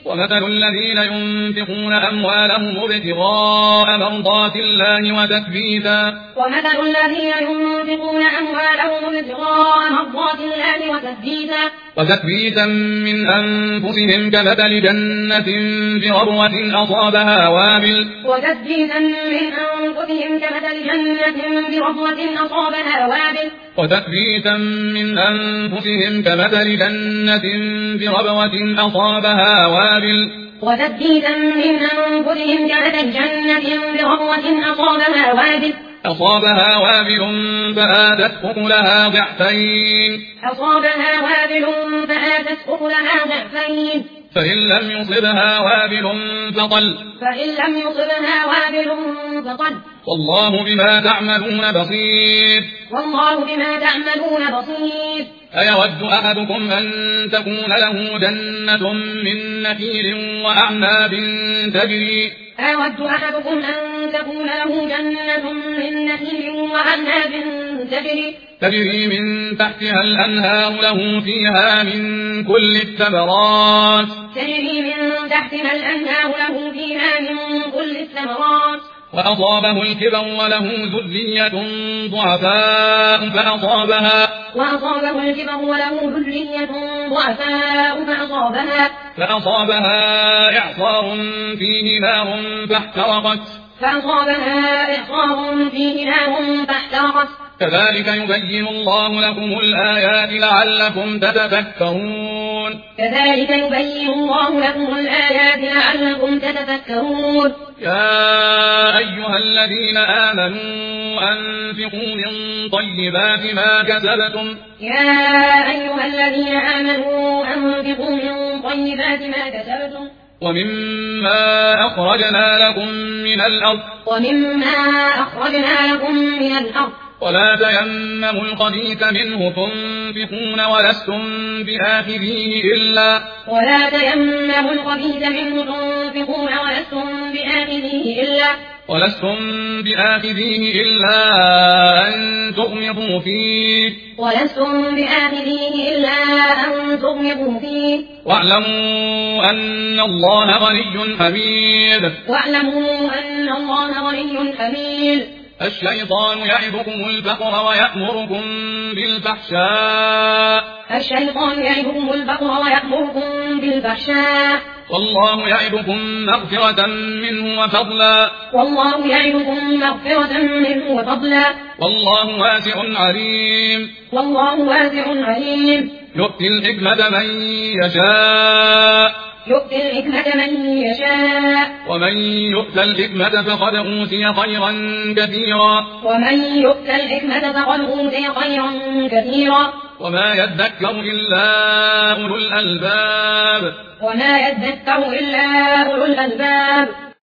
ومثل الذين ينفقون أموالهم ابتغاء مرضات الله وتثبيتا من أنفسهم كمثل جنة بربوة أصابها وابل فآتت أكلها ضعفين فإن لم يصبها وابل فطل والله بما تعملون بصير أيود أحدكم أن تكون له جنة من نخيل وأعناب تجري من تحتها الأنهار له فيها من كل الثمرات وأصابه الكبر وله ذرية ضعفاء فأصابها إعصار فيه نار فاحترقت كذلك يبين الله لكم الآيات لعلكم تتفكرون يا أيها الذين آمنوا أنفقوا من طيبات ما كسبتم ومما أخرجنا لكم من الأرض ولا تيمموا الخبيث منه تنفقون ولستم بآخذيه إلا أن تغمضوا فيه واعلموا أن الله غني حميد الشيطان يعدكم الفقر ويأمركم بالفحشاء والله يعدكم مغفرة منه وفضلا والله واسع عليم يؤتي الحكمة من يشاء ومن يؤت الحكمة فقد أوتي خيرا كثيرا وما يذكر إلا أولو الألباب